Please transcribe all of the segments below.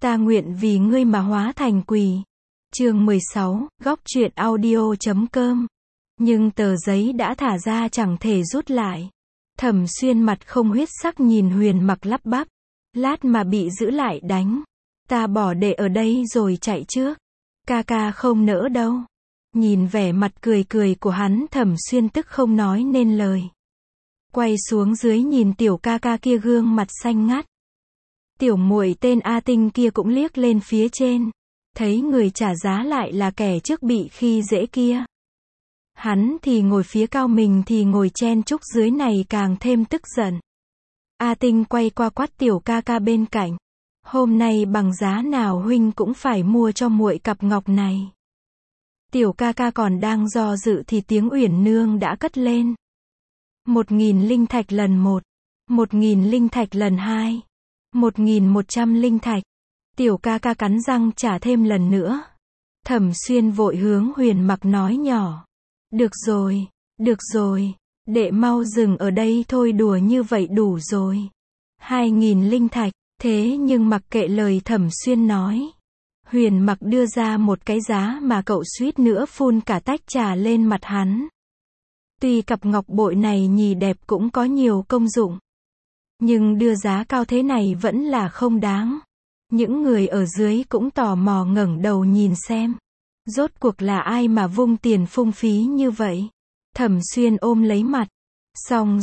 Ta nguyện vì ngươi mà hóa thành quỷ. Chương 16, góc truyện audio.com. Nhưng tờ giấy đã thả ra chẳng thể rút lại. Thẩm Xuyên mặt không huyết sắc nhìn Huyền Mặc lắp bắp. Lát mà bị giữ lại đánh. Ta bỏ đệ ở đây rồi chạy trước. Ca ca không nỡ đâu. Nhìn vẻ mặt cười cười của hắn, Thẩm Xuyên tức không nói nên lời. Quay xuống dưới nhìn tiểu ca ca kia gương mặt xanh ngắt. Tiểu muội tên A Tinh kia cũng liếc lên phía trên. Thấy người trả giá lại là kẻ trước bị khi dễ kia. Hắn thì ngồi phía cao, mình thì ngồi chen chúc dưới này, càng thêm tức giận. A Tinh quay qua quát tiểu ca ca bên cạnh. Hôm nay bằng giá nào huynh cũng phải mua cho muội cặp ngọc này. Tiểu ca ca còn đang do dự thì tiếng Uyển Nương đã cất lên. 1.000 linh thạch lần 1. 1.000 linh thạch lần 2. 1.100 linh thạch. Tiểu ca ca cắn răng trả thêm lần nữa. Thẩm Xuyên vội hướng Huyền Mặc nói nhỏ. Được rồi, đệ mau dừng ở đây thôi, đùa như vậy đủ rồi. 2.000 linh thạch. Thế nhưng mặc kệ lời Thẩm Xuyên nói. Huyền Mặc đưa ra một cái giá mà cậu suýt nữa phun cả tách trà lên mặt hắn. Tuy cặp ngọc bội này nhì đẹp cũng có nhiều công dụng. Nhưng đưa giá cao thế này vẫn là không đáng. Những người ở dưới cũng tò mò ngẩng đầu nhìn xem. Rốt cuộc là ai mà vung tiền phung phí như vậy? Thẩm Xuyên ôm lấy mặt. Xong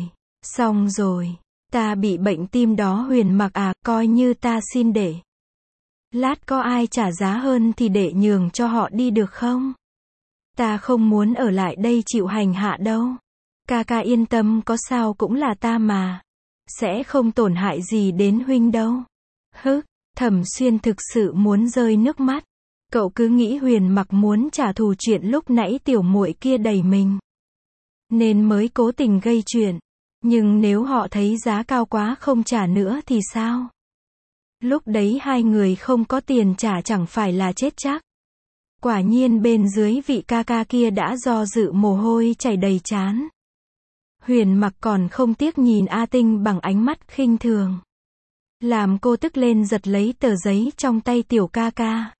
rồi. Ta bị bệnh tim đó Huyền Mặc à, coi như ta xin đệ. Lát có ai trả giá hơn thì đệ nhường cho họ đi được không? Ta không muốn ở lại đây chịu hành hạ đâu. Ca ca yên tâm, có sao cũng là ta mà. Sẽ không tổn hại gì đến huynh đâu. Thẩm Xuyên thực sự muốn rơi nước mắt. Cậu cứ nghĩ Huyền Mặc muốn trả thù chuyện lúc nãy tiểu muội kia đẩy mình, nên mới cố tình gây chuyện. Nhưng nếu họ thấy giá cao quá không trả nữa thì sao? Lúc đấy hai người không có tiền trả chẳng phải là chết chắc. Quả nhiên bên dưới vị ca ca kia đã do dự, mồ hôi chảy đầy trán. Huyền Mặc còn không tiếc nhìn A Tinh bằng ánh mắt khinh thường. Làm cô tức lên, giật lấy tờ giấy trong tay tiểu ca ca.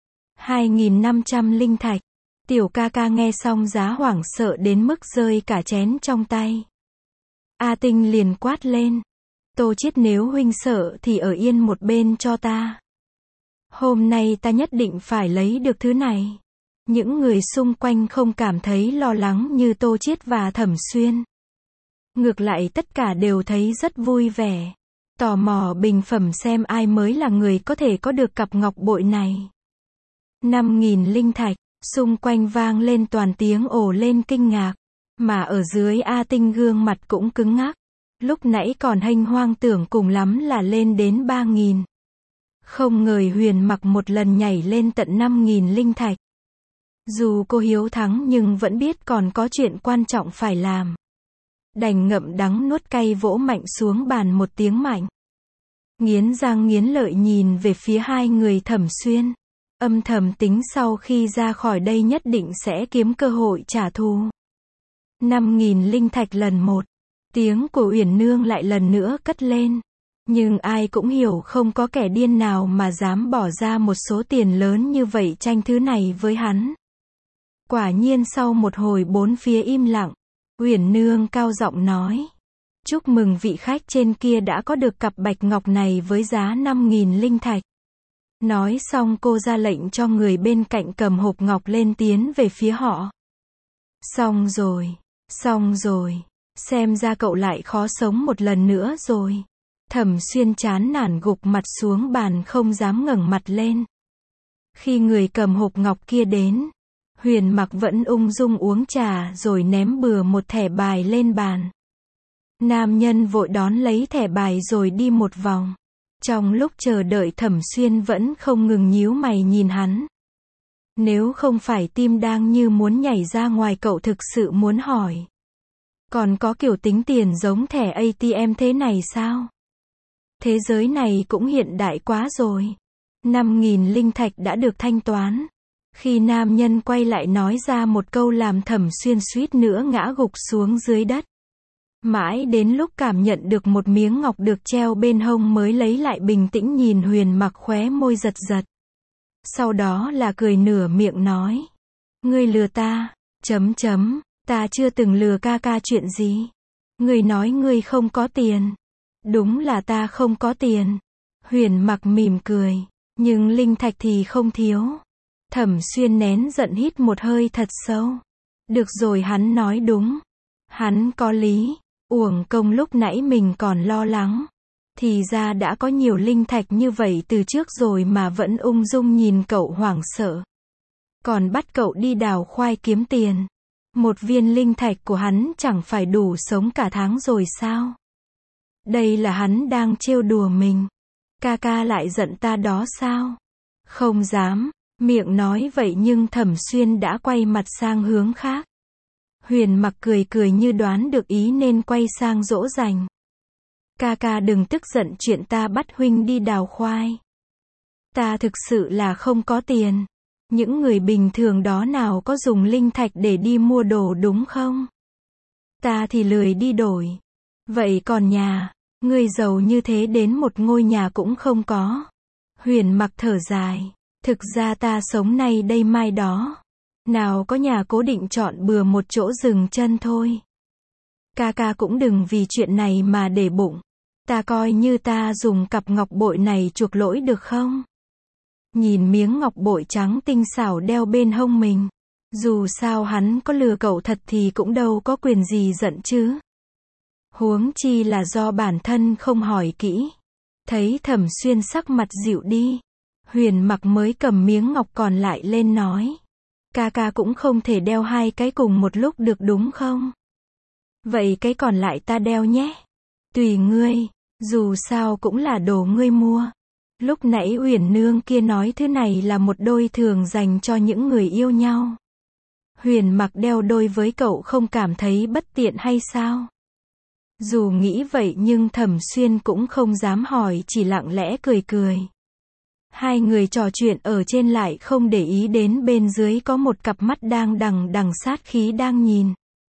2.500 linh thạch. Tiểu ca ca nghe xong giá hoảng sợ đến mức rơi cả chén trong tay. A Tinh liền quát lên. Tô Chiết, nếu huynh sợ thì ở yên một bên cho ta. Hôm nay ta nhất định phải lấy được thứ này. Những người xung quanh không cảm thấy lo lắng như Tô Chiết và Thẩm Xuyên. Ngược lại tất cả đều thấy rất vui vẻ. Tò mò bình phẩm xem ai mới là người có thể có được cặp ngọc bội này. 5.000 linh thạch. Xung quanh vang lên toàn tiếng ồ lên kinh ngạc. Mà ở dưới A Tinh gương mặt cũng cứng ngắc. Lúc nãy còn hênh hoang tưởng cùng lắm là lên đến 3.000. Không ngờ Huyền Mặc một lần nhảy lên tận 5.000 linh thạch. Dù cô hiếu thắng nhưng vẫn biết còn có chuyện quan trọng phải làm. Đành ngậm đắng nuốt cay, vỗ mạnh xuống bàn một tiếng mạnh. Nghiến răng nghiến lợi nhìn về phía hai người Thẩm Xuyên. Âm thầm tính sau khi ra khỏi đây nhất định sẽ kiếm cơ hội trả thù. 5.000 linh thạch lần 1. Tiếng của Uyển Nương lại lần nữa cất lên. Nhưng ai cũng hiểu không có kẻ điên nào mà dám bỏ ra một số tiền lớn như vậy tranh thứ này với hắn. Quả nhiên sau một hồi bốn phía im lặng, Uyển Nương cao giọng nói. Chúc mừng vị khách trên kia đã có được cặp bạch ngọc này với giá 5.000 linh thạch. Nói xong cô ra lệnh cho người bên cạnh cầm hộp ngọc lên tiến về phía họ. Xong rồi. Xem ra cậu lại khó sống một lần nữa rồi. Thẩm Xuyên chán nản gục mặt xuống bàn không dám ngẩng mặt lên. Khi người cầm hộp ngọc kia đến, Huyền Mặc vẫn ung dung uống trà rồi ném bừa một thẻ bài lên bàn. Nam nhân vội đón lấy thẻ bài rồi đi một vòng. Trong lúc chờ đợi Thẩm Xuyên vẫn không ngừng nhíu mày nhìn hắn. Nếu không phải tim đang như muốn nhảy ra ngoài, cậu thực sự muốn hỏi. Còn có kiểu tính tiền giống thẻ ATM thế này sao? Thế giới này cũng hiện đại quá rồi. 5.000 linh thạch đã được thanh toán. Khi nam nhân quay lại nói ra một câu làm Thẩm Xuyên suýt nữa ngã gục xuống dưới đất. Mãi đến lúc cảm nhận được một miếng ngọc được treo bên hông mới lấy lại bình tĩnh nhìn Huyền Mặc khóe môi giật giật. Sau đó là cười nửa miệng nói. Ngươi lừa ta, ta chưa từng lừa ca ca chuyện gì. Ngươi nói ngươi không có tiền. Đúng là ta không có tiền. Huyền Mặc mỉm cười, nhưng linh thạch thì không thiếu. Thẩm Xuyên nén giận hít một hơi thật sâu. Được rồi, hắn nói đúng. Hắn có lý. Uổng công lúc nãy mình còn lo lắng. Thì ra đã có nhiều linh thạch như vậy từ trước rồi mà vẫn ung dung nhìn cậu hoảng sợ. Còn bắt cậu đi đào khoai kiếm tiền. Một viên linh thạch của hắn chẳng phải đủ sống cả tháng rồi sao? Đây là hắn đang trêu đùa mình. Ca ca lại giận ta đó sao? Không dám. Miệng nói vậy nhưng Thẩm Xuyên đã quay mặt sang hướng khác. Huyền Mặc cười cười như đoán được ý nên quay sang dỗ dành. Ca ca đừng tức giận chuyện ta bắt huynh đi đào khoai. Ta thực sự là không có tiền. Những người bình thường đó nào có dùng linh thạch để đi mua đồ đúng không? Ta thì lười đi đổi. Vậy còn nhà, ngươi giàu như thế đến một ngôi nhà cũng không có. Huyền Mặc thở dài. Thực ra ta sống nay đây mai đó. Nào có nhà cố định chọn bừa một chỗ dừng chân thôi. Ca ca cũng đừng vì chuyện này mà để bụng. Ta coi như ta dùng cặp ngọc bội này chuộc lỗi được không? Nhìn miếng ngọc bội trắng tinh xảo đeo bên hông mình. Dù sao hắn có lừa cậu thật thì cũng đâu có quyền gì giận chứ. Huống chi là do bản thân không hỏi kỹ. Thấy Thẩm Xuyên sắc mặt dịu đi. Huyền Mặc mới cầm miếng ngọc còn lại lên nói. Ca ca cũng không thể đeo hai cái cùng một lúc được đúng không? Vậy cái còn lại ta đeo nhé. Tùy ngươi, dù sao cũng là đồ ngươi mua. Lúc nãy Uyển Nương kia nói thứ này là một đôi thường dành cho những người yêu nhau. Huyền Mặc đeo đôi với cậu không cảm thấy bất tiện hay sao? Dù nghĩ vậy nhưng Thẩm Xuyên cũng không dám hỏi, chỉ lặng lẽ cười cười. Hai người trò chuyện ở trên lại không để ý đến bên dưới có một cặp mắt đang đằng đằng sát khí đang nhìn.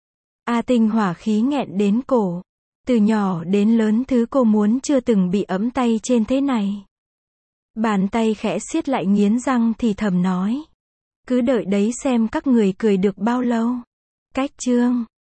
A Tinh hỏa khí nghẹn đến cổ. Từ nhỏ đến lớn thứ cô muốn chưa từng bị ẫm tay trên thế này. Bàn tay khẽ siết lại nghiến răng thì thầm nói. Cứ đợi đấy xem các người cười được bao lâu. Cách chương